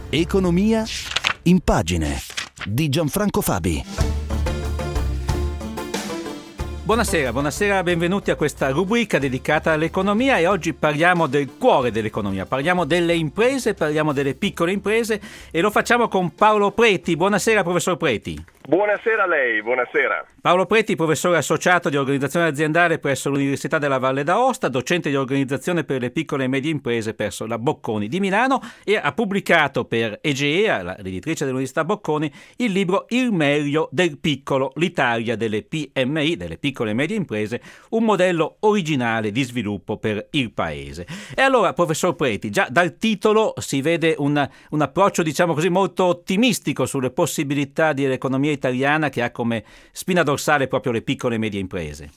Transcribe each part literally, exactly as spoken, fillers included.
Economia in pagine di Gianfranco Fabi. Buonasera, buonasera, benvenuti a questa rubrica dedicata all'economia e oggi parliamo del cuore dell'economia, parliamo delle imprese, parliamo delle piccole imprese e lo facciamo con Paolo Preti. Buonasera professor Preti. Buonasera a lei, buonasera. Paolo Preti, professore associato di organizzazione aziendale presso l'Università della Valle d'Aosta, docente di organizzazione per le piccole e medie imprese presso la Bocconi di Milano e ha pubblicato per Egea, l'editrice dell'Università Bocconi, il libro Il meglio del piccolo, l'Italia delle P M I, delle piccole e medie imprese, un modello originale di sviluppo per il paese. E allora, professor Preti, già dal titolo si vede un, un approccio, diciamo così, molto ottimistico sulle possibilità dell'economia italiana che ha come spina dorsale proprio le piccole e medie imprese.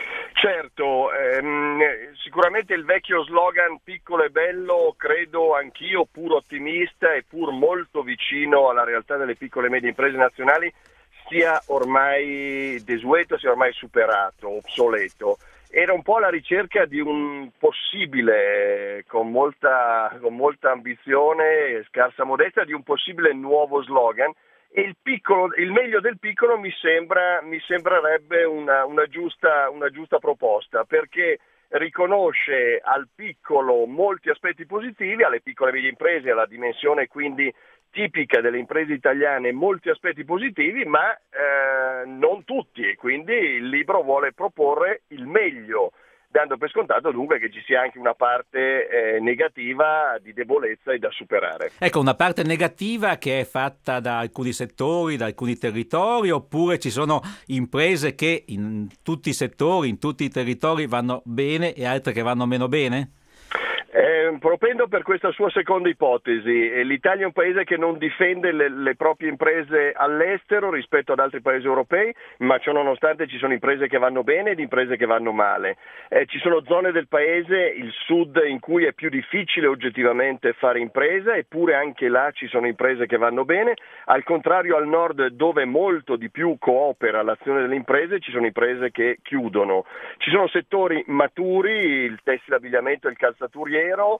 Certo, ehm, sicuramente il vecchio slogan piccolo e bello, credo anch'io, pur ottimista e pur molto vicino alla realtà delle piccole e medie imprese nazionali, sia ormai desueto, sia ormai superato, obsoleto. Era un po' la ricerca di un possibile, con molta, con molta ambizione e scarsa modestia, di un possibile nuovo slogan. E il piccolo, il meglio del piccolo mi sembra, mi sembrerebbe una, una giusta, una giusta proposta, perché riconosce al piccolo molti aspetti positivi, alle piccole e medie imprese, alla dimensione quindi tipica delle imprese italiane, molti aspetti positivi, ma eh, non tutti, e quindi il libro vuole proporre il meglio, dando per scontato dunque che ci sia anche una parte eh, negativa di debolezza e da superare. Ecco, una parte negativa che è fatta da alcuni settori, da alcuni territori, oppure ci sono imprese che in tutti i settori, in tutti i territori vanno bene e altre che vanno meno bene? Eh, propendo per questa sua seconda ipotesi. L'Italia è un paese che non difende le, le proprie imprese all'estero rispetto ad altri paesi europei, ma ciò nonostante ci sono imprese che vanno bene ed imprese che vanno male. Eh, ci sono zone del paese, il sud, in cui è più difficile oggettivamente fare impresa, eppure anche là ci sono imprese che vanno bene. Al contrario, al nord, dove molto di più coopera l'azione delle imprese, ci sono imprese che chiudono. Ci sono settori maturi, il tessile, abbigliamento e il calzaturiero,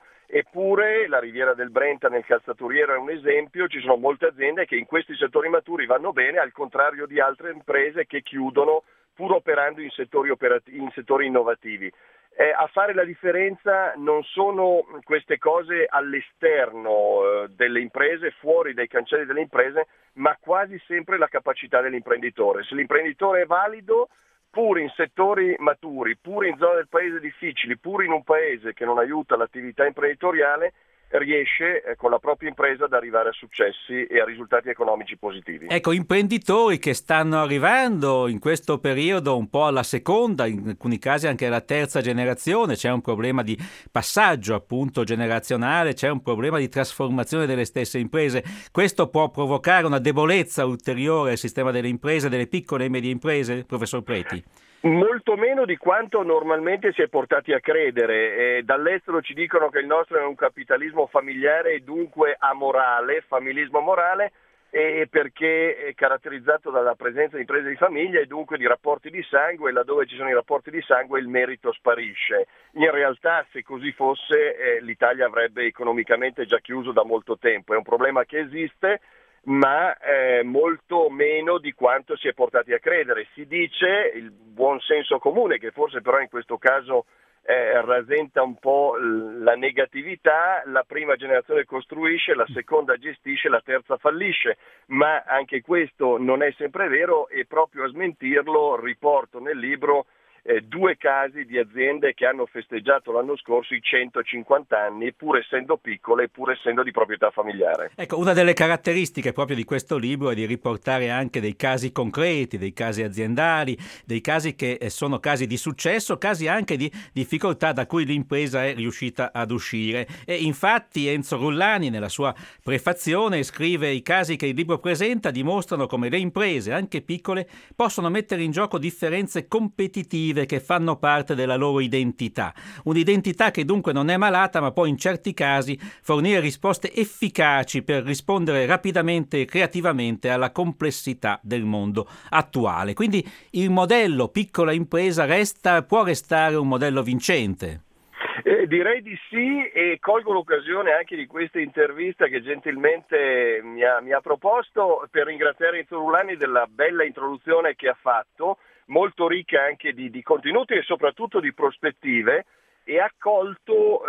eppure la Riviera del Brenta nel calzaturiero è un esempio. Ci sono molte aziende che in questi settori maturi vanno bene, al contrario di altre imprese che chiudono pur operando in settori, operati- in settori innovativi. Eh, a fare la differenza non sono queste cose all'esterno eh, delle imprese, fuori dai cancelli delle imprese, ma quasi sempre la capacità dell'imprenditore. Se l'imprenditore è valido, pur in settori maturi, pur in zone del paese difficili, pur in un paese che non aiuta l'attività imprenditoriale, riesce eh, con la propria impresa ad arrivare a successi e a risultati economici positivi. Ecco, imprenditori che stanno arrivando in questo periodo un po' alla seconda, in alcuni casi anche alla terza generazione, c'è un problema di passaggio appunto generazionale, c'è un problema di trasformazione delle stesse imprese. Questo può provocare una debolezza ulteriore al sistema delle imprese, delle piccole e medie imprese, professor Preti? Molto meno di quanto normalmente si è portati a credere. Eh, dall'estero ci dicono che il nostro è un capitalismo familiare e dunque amorale, familismo morale, e perché è caratterizzato dalla presenza di imprese di famiglia e dunque di rapporti di sangue, e laddove ci sono i rapporti di sangue il merito sparisce. In realtà, se così fosse, eh, l'Italia avrebbe economicamente già chiuso da molto tempo. È un problema che esiste, ma eh, molto meno di quanto si è portati a credere. Si dice, il buon senso comune, che forse però in questo caso eh, rasenta un po' la negatività: la prima generazione costruisce, la seconda gestisce, la terza fallisce, ma anche questo non è sempre vero, e proprio a smentirlo riporto nel libro Eh, due casi di aziende che hanno festeggiato l'anno scorso i centocinquanta anni, pur essendo piccole, pur essendo di proprietà familiare. Ecco, una delle caratteristiche proprio di questo libro è di riportare anche dei casi concreti, dei casi aziendali, dei casi che sono casi di successo, casi anche di difficoltà da cui l'impresa è riuscita ad uscire. E infatti Enzo Rullani, nella sua prefazione, scrive: i casi che il libro presenta dimostrano come le imprese, anche piccole, possono mettere in gioco differenze competitive che fanno parte della loro identità. Un'identità che dunque non è malata, ma può in certi casi fornire risposte efficaci per rispondere rapidamente e creativamente alla complessità del mondo attuale. Quindi il modello piccola impresa resta, può restare un modello vincente. Eh, direi di sì, e colgo l'occasione anche di questa intervista che gentilmente mi ha, mi ha proposto per ringraziare Enzo Rulani della bella introduzione che ha fatto, molto ricca anche di, di contenuti e soprattutto di prospettive, e ha colto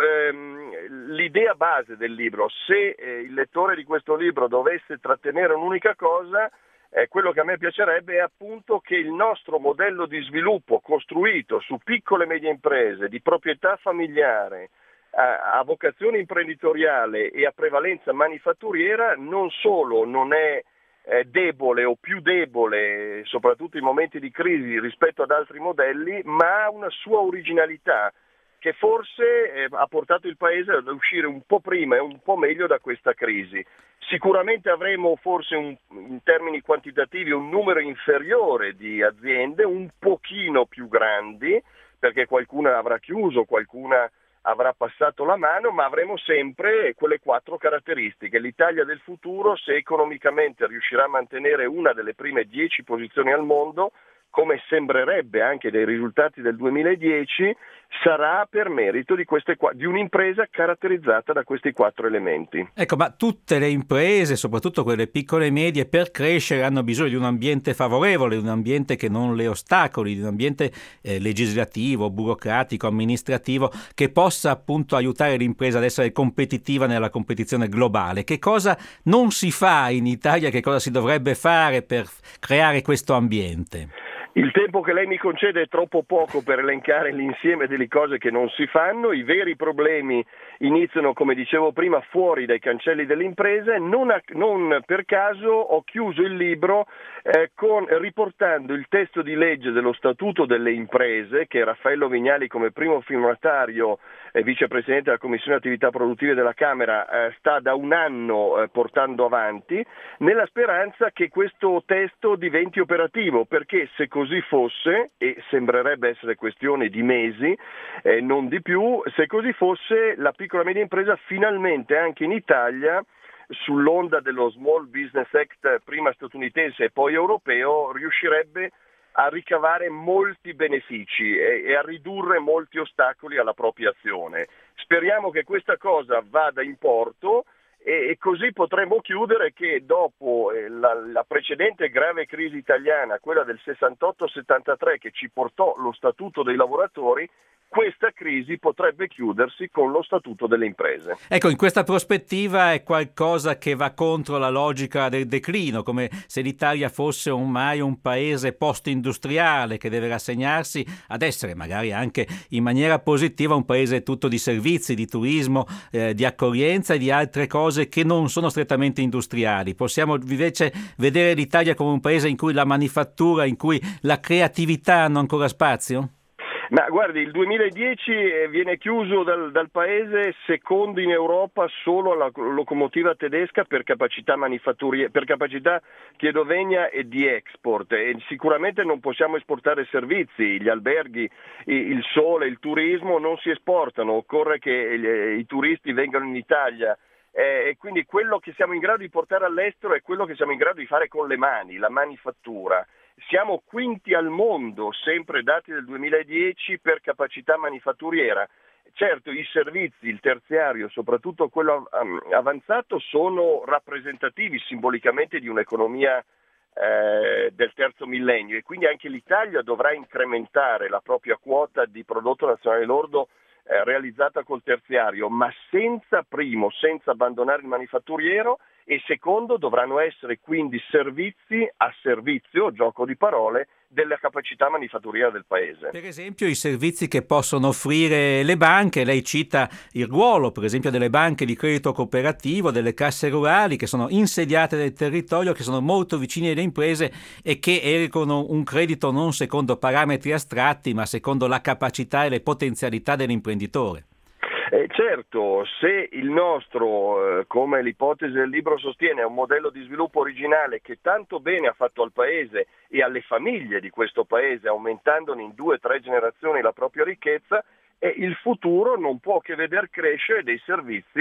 ehm, l'idea base del libro. Se eh, il lettore di questo libro dovesse trattenere un'unica cosa, Eh, quello che a me piacerebbe è appunto che il nostro modello di sviluppo costruito su piccole e medie imprese di proprietà familiare a, a vocazione imprenditoriale e a prevalenza manifatturiera non solo non è eh, debole o più debole, soprattutto in momenti di crisi rispetto ad altri modelli, ma ha una sua originalità che forse eh, ha portato il Paese ad uscire un po' prima e un po' meglio da questa crisi. Sicuramente avremo forse un, in termini quantitativi un numero inferiore di aziende, un pochino più grandi, perché qualcuna avrà chiuso, qualcuna avrà passato la mano, ma avremo sempre quelle quattro caratteristiche. L'Italia del futuro, se economicamente riuscirà a mantenere una delle prime dieci posizioni al mondo, come sembrerebbe anche dai risultati del duemiladieci, sarà per merito di, queste, di un'impresa caratterizzata da questi quattro elementi. Ecco, ma tutte le imprese, soprattutto quelle piccole e medie, per crescere hanno bisogno di un ambiente favorevole, di un ambiente che non le ostacoli, di un ambiente eh, legislativo, burocratico, amministrativo, che possa appunto aiutare l'impresa ad essere competitiva nella competizione globale. Che cosa non si fa in Italia, che cosa si dovrebbe fare per creare questo ambiente? Il tempo che lei mi concede è troppo poco per elencare l'insieme delle cose che non si fanno. I veri problemi iniziano, come dicevo prima, fuori dai cancelli delle imprese. Non, a, non per caso ho chiuso il libro eh, con, riportando il testo di legge dello Statuto delle Imprese, che Raffaello Vignali, come primo firmatario e vicepresidente della Commissione Attività Produttive della Camera, eh, sta da un anno eh, portando avanti, nella speranza che questo testo diventi operativo, perché se così fosse, e sembrerebbe essere questione di mesi, eh, non di più, se così fosse la piccola e media impresa finalmente anche in Italia, sull'onda dello Small Business Act prima statunitense e poi europeo, riuscirebbe a ricavare molti benefici e, e a ridurre molti ostacoli alla propria azione. Speriamo che questa cosa vada in porto e, e così potremo chiudere che dopo eh, la, la precedente grave crisi italiana, quella del sessantotto settantatré che ci portò lo Statuto dei lavoratori, questa crisi potrebbe chiudersi con lo Statuto delle imprese. Ecco, in questa prospettiva è qualcosa che va contro la logica del declino, come se l'Italia fosse ormai un paese post-industriale che deve rassegnarsi ad essere, magari anche in maniera positiva, un paese tutto di servizi, di turismo, eh, di accoglienza e di altre cose che non sono strettamente industriali. Possiamo invece vedere l'Italia come un paese in cui la manifattura, in cui la creatività hanno ancora spazio? Ma guardi, il duemiladieci viene chiuso dal, dal paese secondo in Europa solo alla locomotiva tedesca per capacità manifatturiera, per capacità chiedo vegna e di export, e sicuramente non possiamo esportare servizi, gli alberghi, il sole, il turismo non si esportano, occorre che i turisti vengano in Italia. Eh, e quindi quello che siamo in grado di portare all'estero è quello che siamo in grado di fare con le mani, la manifattura. Siamo quinti al mondo, sempre dati del duemiladieci, per capacità manifatturiera. Certo, i servizi, il terziario, soprattutto quello avanzato, sono rappresentativi simbolicamente di un'economia eh, del terzo millennio, e quindi anche l'Italia dovrà incrementare la propria quota di prodotto nazionale lordo eh, realizzata col terziario, ma senza, primo, senza abbandonare il manifatturiero, e secondo, dovranno essere quindi servizi a servizio, gioco di parole, della capacità manifatturiera del paese. Per esempio i servizi che possono offrire le banche, lei cita il ruolo per esempio delle banche di credito cooperativo, delle casse rurali che sono insediate nel territorio, che sono molto vicine alle imprese e che erogano un credito non secondo parametri astratti ma secondo la capacità e le potenzialità dell'imprenditore. Eh, certo, se il nostro, eh, come l'ipotesi del libro sostiene, è un modello di sviluppo originale che tanto bene ha fatto al paese e alle famiglie di questo paese, aumentandone in due o tre generazioni la propria ricchezza, eh, il futuro non può che veder crescere dei servizi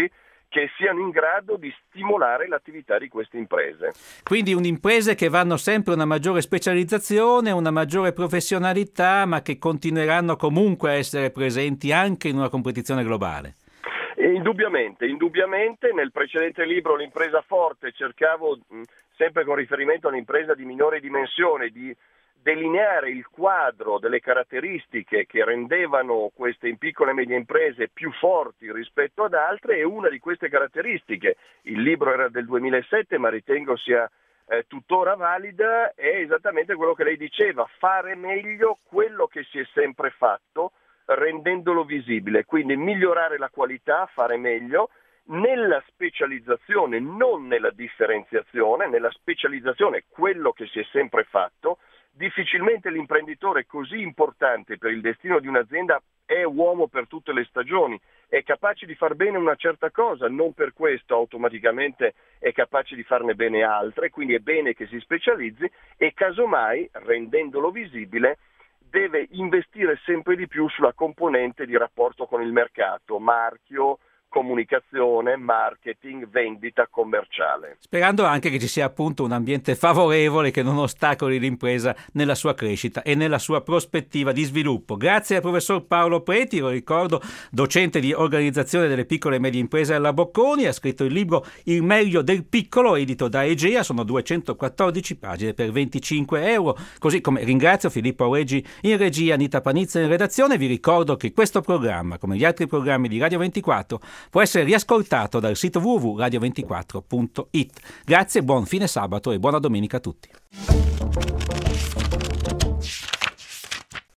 che siano in grado di stimolare l'attività di queste imprese. Quindi imprese che vanno sempre a una maggiore specializzazione, una maggiore professionalità, ma che continueranno comunque a essere presenti anche in una competizione globale. E indubbiamente, indubbiamente nel precedente libro L'impresa forte cercavo, mh, sempre con riferimento a un'impresa di minore dimensione, di delineare il quadro delle caratteristiche che rendevano queste piccole e medie imprese più forti rispetto ad altre, e una di queste caratteristiche, il libro era del duemilasette ma ritengo sia eh, tuttora valida, è esattamente quello che lei diceva: fare meglio quello che si è sempre fatto rendendolo visibile, quindi migliorare la qualità, fare meglio nella specializzazione, non nella differenziazione, nella specializzazione quello che si è sempre fatto. Difficilmente l'imprenditore così importante per il destino di un'azienda è uomo per tutte le stagioni, è capace di far bene una certa cosa, non per questo automaticamente è capace di farne bene altre, quindi è bene che si specializzi e casomai, rendendolo visibile, deve investire sempre di più sulla componente di rapporto con il mercato, marchio, comunicazione, marketing, vendita commerciale. Sperando anche che ci sia appunto un ambiente favorevole che non ostacoli l'impresa nella sua crescita e nella sua prospettiva di sviluppo. Grazie al professor Paolo Preti, lo ricordo, docente di organizzazione delle piccole e medie imprese alla Bocconi, ha scritto il libro Il meglio del piccolo, edito da Egea, sono duecentoquattordici pagine per venticinque euro, così come ringrazio Filippo Aureggi in regia, Anita Panizza in redazione. Vi ricordo che questo programma, come gli altri programmi di Radio ventiquattro, può essere riascoltato dal sito w w w punto radio ventiquattro punto it. Grazie, buon fine sabato e buona domenica a tutti.